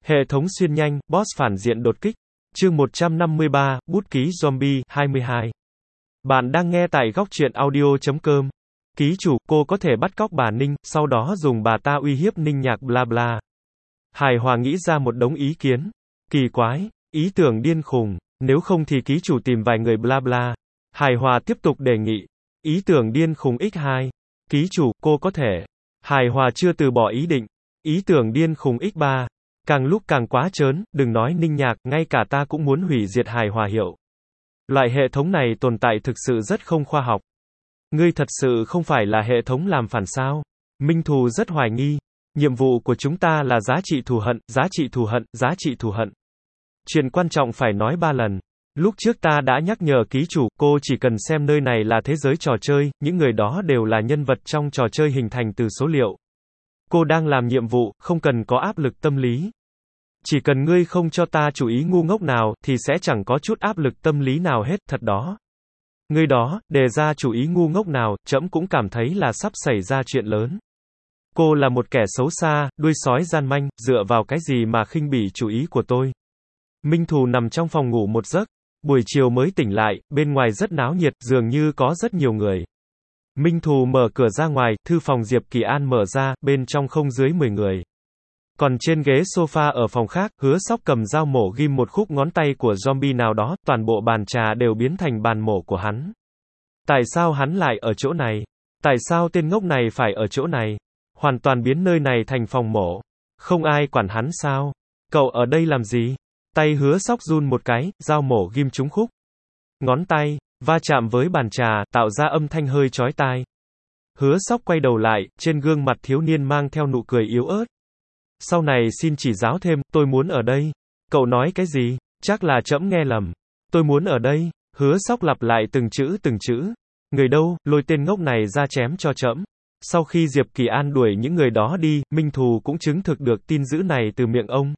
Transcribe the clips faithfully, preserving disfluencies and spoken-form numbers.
Hệ thống xuyên nhanh, boss phản diện đột kích. Chương một trăm năm mươi ba, bút ký zombie, hai mươi hai. Bạn đang nghe tại góc truyện audio chấm com. Ký chủ, cô có thể bắt cóc bà Ninh, sau đó dùng bà ta uy hiếp Ninh Nhạc bla bla. Hài Hòa nghĩ ra một đống ý kiến. Kỳ quái, ý tưởng điên khùng, nếu không thì ký chủ tìm vài người bla bla. Hài Hòa tiếp tục đề nghị. Ý tưởng điên khùng nhân hai. Ký chủ, cô có thể. Hài Hòa chưa từ bỏ ý định. Ý tưởng điên khùng nhân ba. Càng lúc càng quá trớn, đừng nói Ninh Nhạc, ngay cả ta cũng muốn hủy diệt Hài Hòa hiệu. Loại hệ thống này tồn tại thực sự rất không khoa học. Ngươi thật sự không phải là hệ thống làm phản sao? Minh Thù rất hoài nghi. Nhiệm vụ của chúng ta là giá trị thù hận, giá trị thù hận, giá trị thù hận. Chuyện quan trọng phải nói ba lần. Lúc trước ta đã nhắc nhở ký chủ, cô chỉ cần xem nơi này là thế giới trò chơi, những người đó đều là nhân vật trong trò chơi hình thành từ số liệu. Cô đang làm nhiệm vụ, không cần có áp lực tâm lý. Chỉ cần ngươi không cho ta chủ ý ngu ngốc nào, thì sẽ chẳng có chút áp lực tâm lý nào hết, thật đó. Ngươi đó, đề ra chủ ý ngu ngốc nào, trẫm cũng cảm thấy là sắp xảy ra chuyện lớn. Cô là một kẻ xấu xa, đuôi sói gian manh, dựa vào cái gì mà khinh bỉ chủ ý của tôi. Minh Thù nằm trong phòng ngủ một giấc, buổi chiều mới tỉnh lại, bên ngoài rất náo nhiệt, dường như có rất nhiều người. Minh Thù mở cửa ra ngoài, thư phòng Diệp Kỳ An mở ra, bên trong không dưới mười người. Còn trên ghế sofa ở phòng khác, Hứa Sóc cầm dao mổ ghim một khúc ngón tay của zombie nào đó, toàn bộ bàn trà đều biến thành bàn mổ của hắn. Tại sao hắn lại ở chỗ này? Tại sao tên ngốc này phải ở chỗ này? Hoàn toàn biến nơi này thành phòng mổ. Không ai quản hắn sao? Cậu ở đây làm gì? Tay Hứa Sóc run một cái, dao mổ ghim trúng khúc ngón tay, va chạm với bàn trà, tạo ra âm thanh hơi chói tai. Hứa Sóc quay đầu lại, trên gương mặt thiếu niên mang theo nụ cười yếu ớt. Sau này xin chỉ giáo thêm, tôi muốn ở đây. Cậu nói cái gì? Chắc là trẫm nghe lầm. Tôi muốn ở đây. Hứa Sóc lặp lại từng chữ từng chữ. Người đâu, lôi tên ngốc này ra chém cho trẫm. Sau khi Diệp Kỳ An đuổi những người đó đi, Minh Thù cũng chứng thực được tin dữ này từ miệng ông.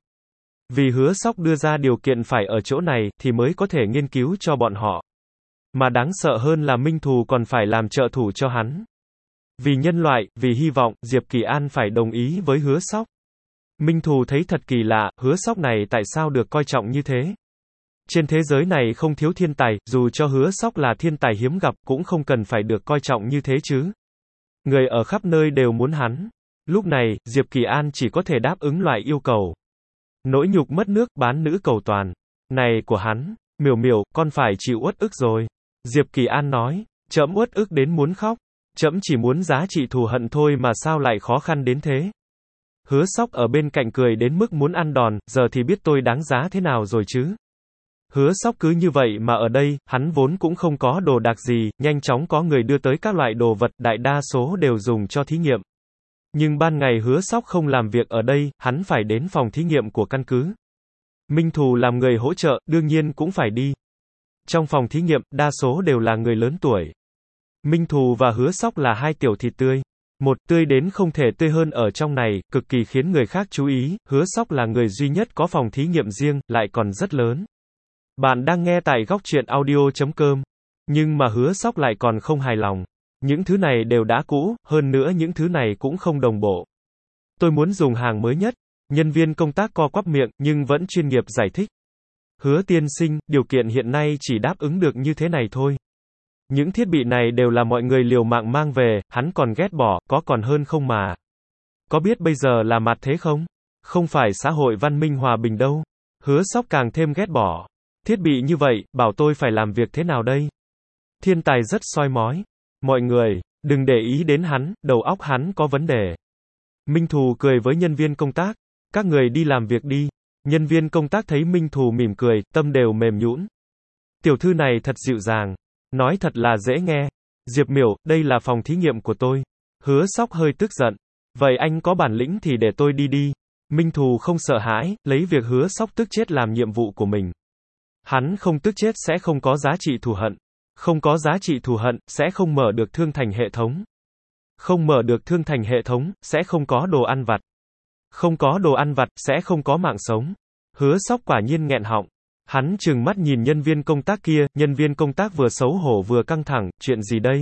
Vì Hứa Sóc đưa ra điều kiện phải ở chỗ này, thì mới có thể nghiên cứu cho bọn họ. Mà đáng sợ hơn là Minh Thù còn phải làm trợ thủ cho hắn. Vì nhân loại, vì hy vọng, Diệp Kỳ An phải đồng ý với Hứa Sóc. Minh Thù thấy thật kỳ lạ, Hứa Sóc này tại sao được coi trọng như thế? Trên thế giới này không thiếu thiên tài, dù cho Hứa Sóc là thiên tài hiếm gặp, cũng không cần phải được coi trọng như thế chứ. Người ở khắp nơi đều muốn hắn. Lúc này, Diệp Kỳ An chỉ có thể đáp ứng loại yêu cầu. Nỗi nhục mất nước, bán nữ cầu toàn. Này của hắn, Miểu Miểu, con phải chịu uất ức rồi. Diệp Kỳ An nói, trẫm uất ức đến muốn khóc. Trẫm chỉ muốn giá trị thù hận thôi mà sao lại khó khăn đến thế. Hứa Sóc ở bên cạnh cười đến mức muốn ăn đòn, giờ thì biết tôi đáng giá thế nào rồi chứ. Hứa Sóc cứ như vậy mà ở đây, hắn vốn cũng không có đồ đạc gì, nhanh chóng có người đưa tới các loại đồ vật, đại đa số đều dùng cho thí nghiệm. Nhưng ban ngày Hứa Sóc không làm việc ở đây, hắn phải đến phòng thí nghiệm của căn cứ. Minh Thù làm người hỗ trợ, đương nhiên cũng phải đi. Trong phòng thí nghiệm, đa số đều là người lớn tuổi. Minh Thù và Hứa Sóc là hai tiểu thịt tươi. Một, tươi đến không thể tươi hơn ở trong này, cực kỳ khiến người khác chú ý, Hứa Sóc là người duy nhất có phòng thí nghiệm riêng, lại còn rất lớn. Bạn đang nghe tại góc truyện audio chấm com. Nhưng mà Hứa Sóc lại còn không hài lòng. Những thứ này đều đã cũ, hơn nữa những thứ này cũng không đồng bộ. Tôi muốn dùng hàng mới nhất. Nhân viên công tác co quắp miệng, nhưng vẫn chuyên nghiệp giải thích. Hứa tiên sinh, điều kiện hiện nay chỉ đáp ứng được như thế này thôi. Những thiết bị này đều là mọi người liều mạng mang về, hắn còn ghét bỏ, có còn hơn không mà. Có biết bây giờ là mặt thế không? Không phải xã hội văn minh hòa bình đâu. Hứa Sóc càng thêm ghét bỏ. Thiết bị như vậy, bảo tôi phải làm việc thế nào đây? Thiên tài rất soi mói. Mọi người, đừng để ý đến hắn, đầu óc hắn có vấn đề. Minh Thù cười với nhân viên công tác. Các người đi làm việc đi. Nhân viên công tác thấy Minh Thù mỉm cười, tâm đều mềm nhũn. Tiểu thư này thật dịu dàng. Nói thật là dễ nghe. Diệp Miểu, đây là phòng thí nghiệm của tôi. Hứa Sóc hơi tức giận. Vậy anh có bản lĩnh thì để tôi đi đi. Minh Thù không sợ hãi, lấy việc Hứa Sóc tức chết làm nhiệm vụ của mình. Hắn không tức chết sẽ không có giá trị thù hận. Không có giá trị thù hận, sẽ không mở được thương thành hệ thống. Không mở được thương thành hệ thống, sẽ không có đồ ăn vặt. Không có đồ ăn vặt, sẽ không có mạng sống. Hứa Sóc quả nhiên nghẹn họng. Hắn trừng mắt nhìn nhân viên công tác kia, nhân viên công tác vừa xấu hổ vừa căng thẳng, chuyện gì đây?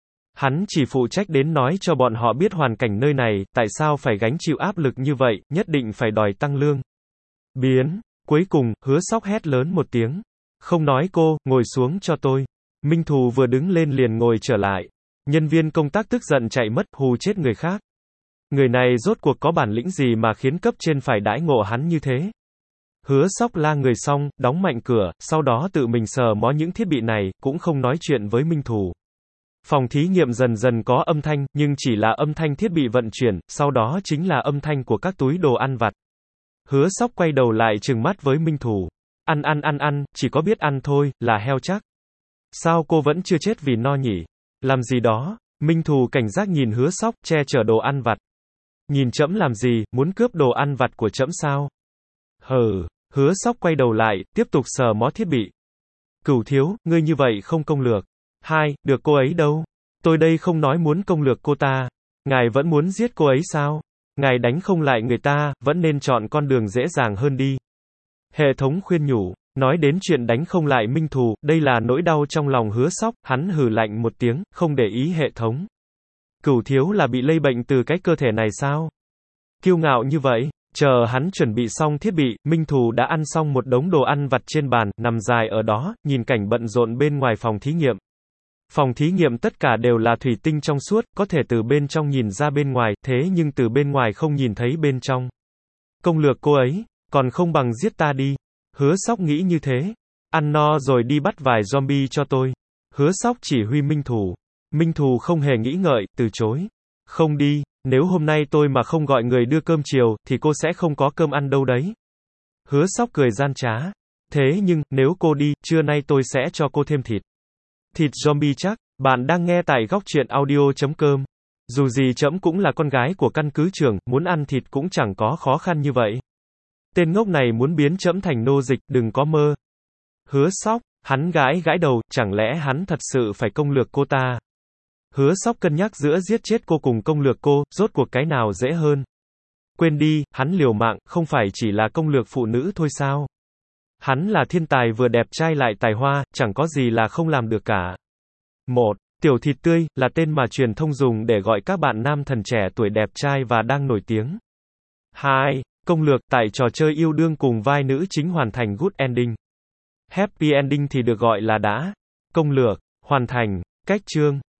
Hắn chỉ phụ trách đến nói cho bọn họ biết hoàn cảnh nơi này, tại sao phải gánh chịu áp lực như vậy, nhất định phải đòi tăng lương. biến. Cuối cùng, Hứa Sóc hét lớn một tiếng. Không nói cô, ngồi xuống cho tôi. Minh Thù vừa đứng lên liền ngồi trở lại. Nhân viên công tác tức giận chạy mất, hù chết người khác. Người này rốt cuộc có bản lĩnh gì mà khiến cấp trên phải đãi ngộ hắn như thế? Hứa Sóc la người xong, đóng mạnh cửa, sau đó tự mình sờ mó những thiết bị này, cũng không nói chuyện với Minh Thù. Phòng thí nghiệm dần dần có âm thanh, nhưng chỉ là âm thanh thiết bị vận chuyển, sau đó chính là âm thanh của các túi đồ ăn vặt. Hứa Sóc quay đầu lại trừng mắt với Minh Thù. Ăn ăn ăn ăn, chỉ có biết ăn thôi, là heo chắc. Sao cô vẫn chưa chết vì no nhỉ? Làm gì đó? Minh Thù cảnh giác nhìn Hứa Sóc, che chở đồ ăn vặt. Nhìn trẫm làm gì, muốn cướp đồ ăn vặt của trẫm sao? Hừ, Hứa Sóc quay đầu lại, tiếp tục sờ mó thiết bị. Cửu thiếu, ngươi như vậy không công lược. Hai, được cô ấy đâu? Tôi đây không nói muốn công lược cô ta. Ngài vẫn muốn giết cô ấy sao? Ngài đánh không lại người ta, vẫn nên chọn con đường dễ dàng hơn đi. Hệ thống khuyên nhủ. Nói đến chuyện đánh không lại Minh Thù, đây là nỗi đau trong lòng Hứa Sóc, hắn hừ lạnh một tiếng, không để ý hệ thống. Cửu thiếu là bị lây bệnh từ cái cơ thể này sao? Kiêu ngạo như vậy, chờ hắn chuẩn bị xong thiết bị, Minh Thù đã ăn xong một đống đồ ăn vặt trên bàn, nằm dài ở đó, nhìn cảnh bận rộn bên ngoài phòng thí nghiệm. Phòng thí nghiệm tất cả đều là thủy tinh trong suốt, có thể từ bên trong nhìn ra bên ngoài, thế nhưng từ bên ngoài không nhìn thấy bên trong. Công lược cô ấy, còn không bằng giết ta đi. Hứa Sóc nghĩ như thế. Ăn no rồi đi bắt vài zombie cho tôi. Hứa Sóc chỉ huy Minh Thù. Minh Thù không hề nghĩ ngợi, từ chối. Không đi, nếu hôm nay tôi mà không gọi người đưa cơm chiều, thì cô sẽ không có cơm ăn đâu đấy. Hứa Sóc cười gian trá. Thế nhưng, nếu cô đi, trưa nay tôi sẽ cho cô thêm thịt. Thịt zombie chắc. Bạn đang nghe tại góc truyện audio chấm com. Dù gì trẫm cũng là con gái của căn cứ trưởng, muốn ăn thịt cũng chẳng có khó khăn như vậy. Tên ngốc này muốn biến trẫm thành nô dịch, đừng có mơ. Hứa Sóc, hắn gãi gãi đầu, chẳng lẽ hắn thật sự phải công lược cô ta? Hứa Sóc cân nhắc giữa giết chết cô cùng công lược cô, rốt cuộc cái nào dễ hơn? Quên đi, hắn liều mạng, không phải chỉ là công lược phụ nữ thôi sao? Hắn là thiên tài vừa đẹp trai lại tài hoa, chẳng có gì là không làm được cả. một. Tiểu thịt tươi, là tên mà truyền thông dùng để gọi các bạn nam thần trẻ tuổi đẹp trai và đang nổi tiếng. hai. Công lược, tại trò chơi yêu đương cùng vai nữ chính hoàn thành good ending. Happy ending thì được gọi là đã công lược, hoàn thành. Cách chương